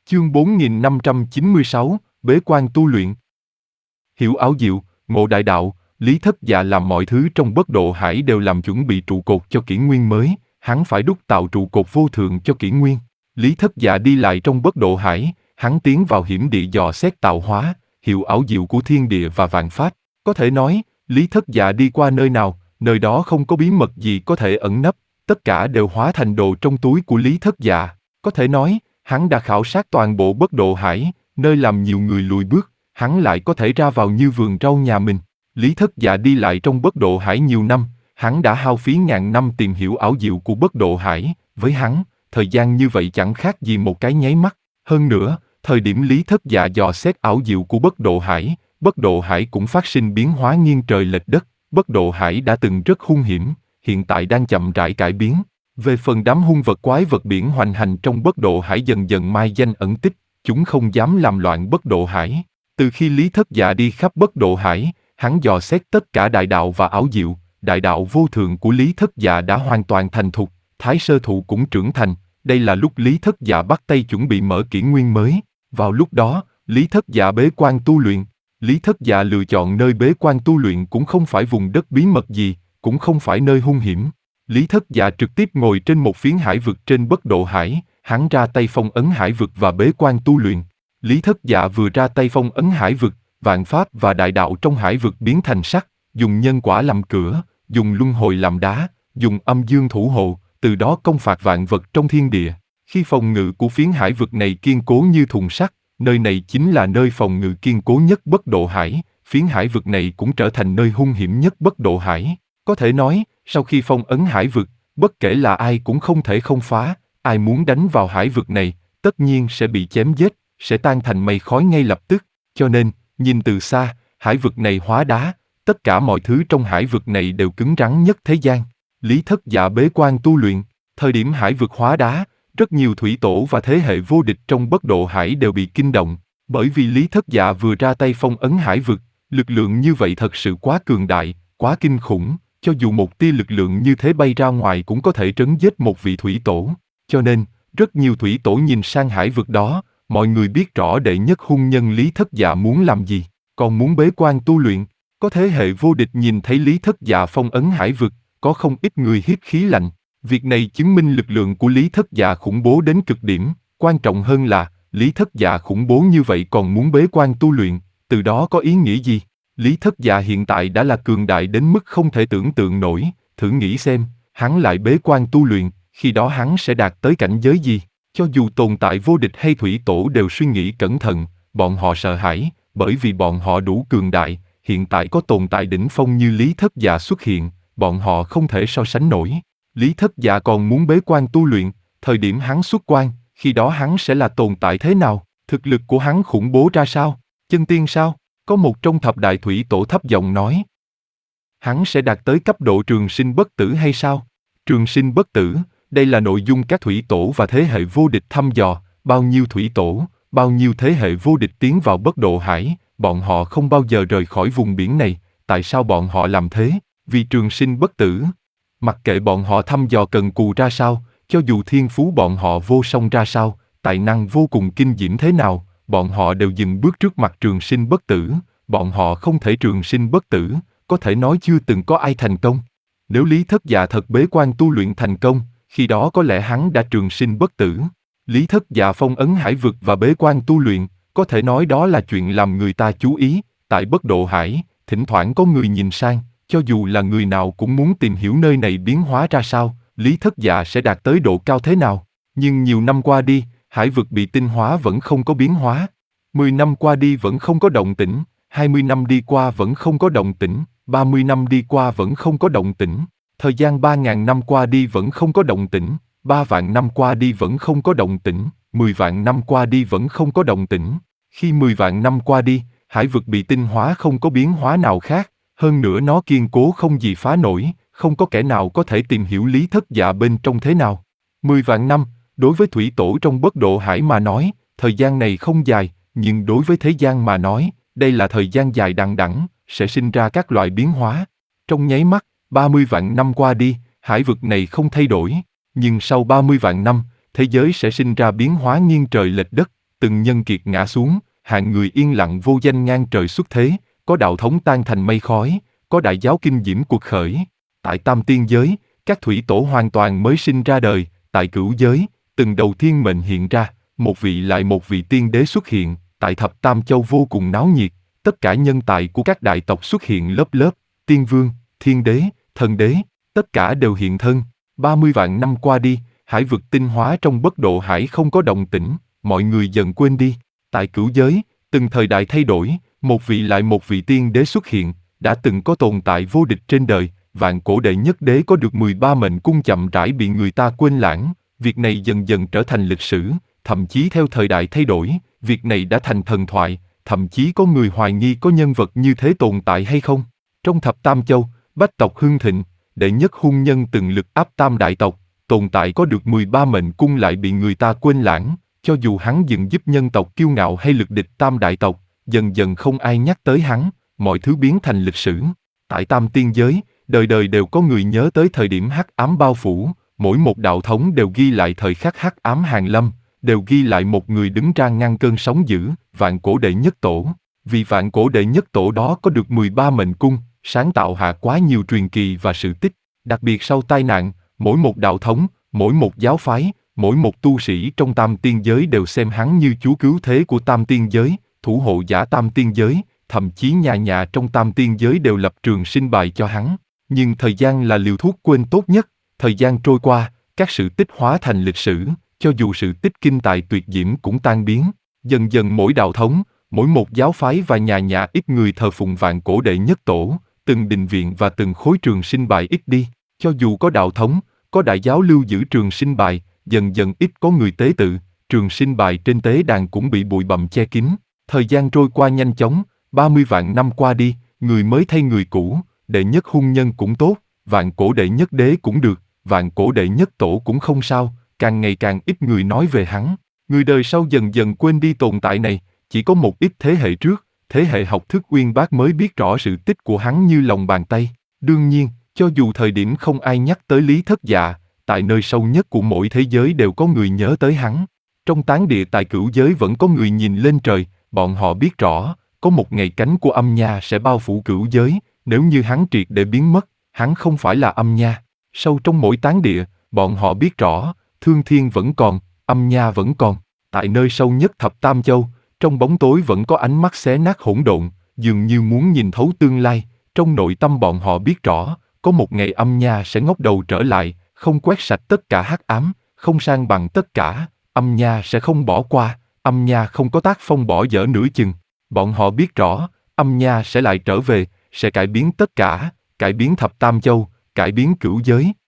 Chương 4596, Bế quan tu luyện. Hiểu ảo diệu, ngộ đại đạo, Lý Thất Dạ làm mọi thứ trong Bất Độ Hải đều làm chuẩn bị trụ cột cho kỷ nguyên mới, hắn phải đúc tạo trụ cột vô thượng cho kỷ nguyên. Lý Thất Dạ đi lại trong Bất Độ Hải, hắn tiến vào hiểm địa dò xét tạo hóa, hiểu ảo diệu của thiên địa và vạn pháp. Có thể nói, Lý Thất Dạ đi qua nơi nào, nơi đó không có bí mật gì có thể ẩn nấp, tất cả đều hóa thành đồ trong túi của Lý Thất Dạ. Có thể nói, hắn đã khảo sát toàn bộ Bất Độ Hải, nơi làm nhiều người lùi bước, hắn lại có thể ra vào như vườn rau nhà mình. Lý Thất Dạ đi lại trong Bất Độ Hải nhiều năm, hắn đã hao phí ngàn năm tìm hiểu ảo diệu của Bất Độ Hải, với hắn, thời gian như vậy chẳng khác gì một cái nháy mắt. Hơn nữa, thời điểm Lý Thất Dạ dò xét ảo diệu của Bất Độ Hải cũng phát sinh biến hóa nghiêng trời lệch đất. Bất Độ Hải đã từng rất hung hiểm, hiện tại đang chậm rãi cải biến. Về phần đám hung vật quái vật biển hoành hành trong Bất Độ Hải dần dần mai danh ẩn tích, chúng không dám làm loạn Bất Độ Hải. Từ khi Lý Thất Dạ đi khắp Bất Độ Hải, hắn dò xét tất cả đại đạo và ảo diệu, đại đạo vô thượng của Lý Thất Dạ đã hoàn toàn thành thục, Thái Sơ Thụ cũng trưởng thành, đây là lúc Lý Thất Dạ bắt tay chuẩn bị mở kỷ nguyên mới. Vào lúc đó, Lý Thất Dạ bế quan tu luyện. Lý Thất Dạ lựa chọn nơi bế quan tu luyện cũng không phải vùng đất bí mật gì, cũng không phải nơi hung hiểm. Lý Thất Dạ trực tiếp ngồi trên một phiến hải vực trên Bất Độ Hải, hắn ra tay phong ấn hải vực và bế quan tu luyện. Lý Thất Dạ vừa ra tay phong ấn hải vực, vạn pháp và đại đạo trong hải vực biến thành sắt, dùng nhân quả làm cửa, dùng luân hồi làm đá, dùng âm dương thủ hộ, từ đó công phạt vạn vật trong thiên địa. Khi phòng ngự của phiến hải vực này kiên cố như thùng sắt, nơi này chính là nơi phòng ngự kiên cố nhất Bất Độ Hải, phiến hải vực này cũng trở thành nơi hung hiểm nhất Bất Độ Hải. Có thể nói, sau khi phong ấn hải vực, bất kể là ai cũng không thể không phá, ai muốn đánh vào hải vực này, tất nhiên sẽ bị chém giết, sẽ tan thành mây khói ngay lập tức. Cho nên, nhìn từ xa, hải vực này hóa đá, tất cả mọi thứ trong hải vực này đều cứng rắn nhất thế gian. Lý Thất Dạ bế quan tu luyện, thời điểm hải vực hóa đá, rất nhiều thủy tổ và thế hệ vô địch trong Bất Độ Hải đều bị kinh động, bởi vì Lý Thất Dạ vừa ra tay phong ấn hải vực, lực lượng như vậy thật sự quá cường đại, quá kinh khủng, cho dù một tia lực lượng như thế bay ra ngoài cũng có thể trấn giết một vị thủy tổ. Cho nên, rất nhiều thủy tổ nhìn sang hải vực đó, mọi người biết rõ đệ nhất hung nhân Lý Thất Dạ muốn làm gì, còn muốn bế quan tu luyện. Có thế hệ vô địch nhìn thấy Lý Thất Dạ phong ấn hải vực, có không ít người hít khí lạnh. Việc này chứng minh lực lượng của Lý Thất Dạ khủng bố đến cực điểm, quan trọng hơn là, Lý Thất Dạ khủng bố như vậy còn muốn bế quan tu luyện, từ đó có ý nghĩa gì? Lý Thất Dạ hiện tại đã là cường đại đến mức không thể tưởng tượng nổi, thử nghĩ xem, hắn lại bế quan tu luyện, khi đó hắn sẽ đạt tới cảnh giới gì? Cho dù tồn tại vô địch hay thủy tổ đều suy nghĩ cẩn thận, bọn họ sợ hãi, bởi vì bọn họ đủ cường đại, hiện tại có tồn tại đỉnh phong như Lý Thất Dạ xuất hiện, bọn họ không thể so sánh nổi. Lý Thất Dạ còn muốn bế quan tu luyện, thời điểm hắn xuất quan, khi đó hắn sẽ là tồn tại thế nào? Thực lực của hắn khủng bố ra sao? Chân tiên sao? Có một trong thập đại thủy tổ thấp giọng nói. Hắn sẽ đạt tới cấp độ trường sinh bất tử hay sao? Trường sinh bất tử, đây là nội dung các thủy tổ và thế hệ vô địch thăm dò, bao nhiêu thủy tổ, bao nhiêu thế hệ vô địch tiến vào Bất Độ Hải, bọn họ không bao giờ rời khỏi vùng biển này, tại sao bọn họ làm thế? Vì trường sinh bất tử. Mặc kệ bọn họ thăm dò cần cù ra sao, cho dù thiên phú bọn họ vô song ra sao, tài năng vô cùng kinh diễm thế nào, bọn họ đều dừng bước trước mặt trường sinh bất tử, bọn họ không thể trường sinh bất tử, có thể nói chưa từng có ai thành công. Nếu Lý Thất Dạ thật bế quan tu luyện thành công, khi đó có lẽ hắn đã trường sinh bất tử. Lý Thất Dạ phong ấn hải vực và bế quan tu luyện, có thể nói đó là chuyện làm người ta chú ý, tại Bất Độ Hải, thỉnh thoảng có người nhìn sang, cho dù là người nào cũng muốn tìm hiểu nơi này biến hóa ra sao, Lý Thất Dạ sẽ đạt tới độ cao thế nào. Nhưng nhiều năm qua đi, hải vực bị tinh hóa vẫn không có biến hóa. 10 năm qua đi vẫn không có động tĩnh, 20 năm đi qua vẫn không có động tĩnh, 30 năm đi qua vẫn không có động tĩnh. Thời gian 3.000 năm qua đi vẫn không có động tĩnh, 3 vạn năm qua đi vẫn không có động tĩnh, 10 vạn năm qua đi vẫn không có động tĩnh. Khi 10 vạn năm qua đi, hải vực bị tinh hóa không có biến hóa nào khác, hơn nữa nó kiên cố không gì phá nổi, không có kẻ nào có thể tìm hiểu Lý Thất Dạ bên trong thế nào. 10 vạn năm, đối với thủy tổ trong Bất Độ Hải mà nói, thời gian này không dài, nhưng đối với thế gian mà nói, đây là thời gian dài đằng đẵng, sẽ sinh ra các loại biến hóa. Trong nháy mắt, 30 vạn năm qua đi, hải vực này không thay đổi, nhưng sau 30 vạn năm, thế giới sẽ sinh ra biến hóa nghiêng trời lệch đất, từng nhân kiệt ngã xuống, hạng người yên lặng vô danh ngang trời xuất thế, có đạo thống tan thành mây khói, có đại giáo kinh diễm cuộc khởi. Tại tam tiên giới, các thủy tổ hoàn toàn mới sinh ra đời, tại cửu giới, từng đầu thiên mệnh hiện ra, một vị lại một vị tiên đế xuất hiện, tại thập tam châu vô cùng náo nhiệt, tất cả nhân tài của các đại tộc xuất hiện lớp lớp, tiên vương, thiên đế, thần đế, tất cả đều hiện thân. 30 vạn năm qua đi, hải vực tinh hóa trong bất độ hải không có động tĩnh, mọi người dần quên đi. Tại cửu giới, từng thời đại thay đổi, một vị lại một vị tiên đế xuất hiện, đã từng có tồn tại vô địch trên đời, vạn cổ đệ nhất đế có được 13 mệnh cung chậm rãi bị người ta quên lãng, việc này dần dần trở thành lịch sử, thậm chí theo thời đại thay đổi, việc này đã thành thần thoại, thậm chí có người hoài nghi có nhân vật như thế tồn tại hay không. Trong thập tam châu, bách tộc hưng thịnh, đệ nhất hung nhân từng lực áp tam đại tộc, tồn tại có được 13 mệnh cung lại bị người ta quên lãng, cho dù hắn từng giúp nhân tộc kiêu ngạo hay lực địch tam đại tộc, dần dần không ai nhắc tới hắn, mọi thứ biến thành lịch sử. Tại tam tiên giới, đời đời đều có người nhớ tới thời điểm hắc ám bao phủ, mỗi một đạo thống đều ghi lại thời khắc hắc ám hàng lâm, đều ghi lại một người đứng ra ngăn cơn sóng dữ, vạn cổ đệ nhất tổ. Vì vạn cổ đệ nhất tổ đó có được 13 mệnh cung, sáng tạo hạ quá nhiều truyền kỳ và sự tích. Đặc biệt sau tai nạn, mỗi một đạo thống, mỗi một giáo phái, mỗi một tu sĩ trong tam tiên giới đều xem hắn như chúa cứu thế của tam tiên giới, thủ hộ giả tam tiên giới, thậm chí nhà nhà trong tam tiên giới đều lập trường sinh bài cho hắn. Nhưng thời gian là liều thuốc quên tốt nhất, thời gian trôi qua, các sự tích hóa thành lịch sử, cho dù sự tích kinh tài tuyệt diễm cũng tan biến. Dần dần mỗi đạo thống, mỗi một giáo phái và nhà nhà ít người thờ phụng vạn cổ đệ nhất tổ, từng đình viện và từng khối trường sinh bài ít đi. Cho dù có đạo thống, có đại giáo lưu giữ trường sinh bài, dần dần ít có người tế tự, trường sinh bài trên tế đàn cũng bị bụi bặm che kín. Thời gian trôi qua nhanh chóng, 30 vạn năm qua đi, người mới thay người cũ, đệ nhất hung nhân cũng tốt, vạn cổ đệ nhất đế cũng được, vạn cổ đệ nhất tổ cũng không sao, càng ngày càng ít người nói về hắn. Người đời sau dần dần quên đi tồn tại này, chỉ có một ít thế hệ trước, thế hệ học thức uyên bác mới biết rõ sự tích của hắn như lòng bàn tay. Đương nhiên, cho dù thời điểm không ai nhắc tới Lý Thất Dạ, tại nơi sâu nhất của mỗi thế giới đều có người nhớ tới hắn. Trong tán địa tại cửu giới vẫn có người nhìn lên trời, bọn họ biết rõ, có một ngày cánh của âm nha sẽ bao phủ cửu giới, nếu như hắn triệt để biến mất, hắn không phải là âm nha. Sâu trong mỗi tán địa, bọn họ biết rõ, thương thiên vẫn còn, âm nha vẫn còn. Tại nơi sâu nhất thập tam châu, trong bóng tối vẫn có ánh mắt xé nát hỗn độn, dường như muốn nhìn thấu tương lai. Trong nội tâm bọn họ biết rõ, có một ngày âm nha sẽ ngóc đầu trở lại, không quét sạch tất cả hắc ám, không san bằng tất cả, âm nha sẽ không bỏ qua, âm nha không có tác phong bỏ dở nửa chừng. Bọn họ biết rõ, âm nha sẽ lại trở về, sẽ cải biến tất cả, cải biến thập tam châu, cải biến cửu giới.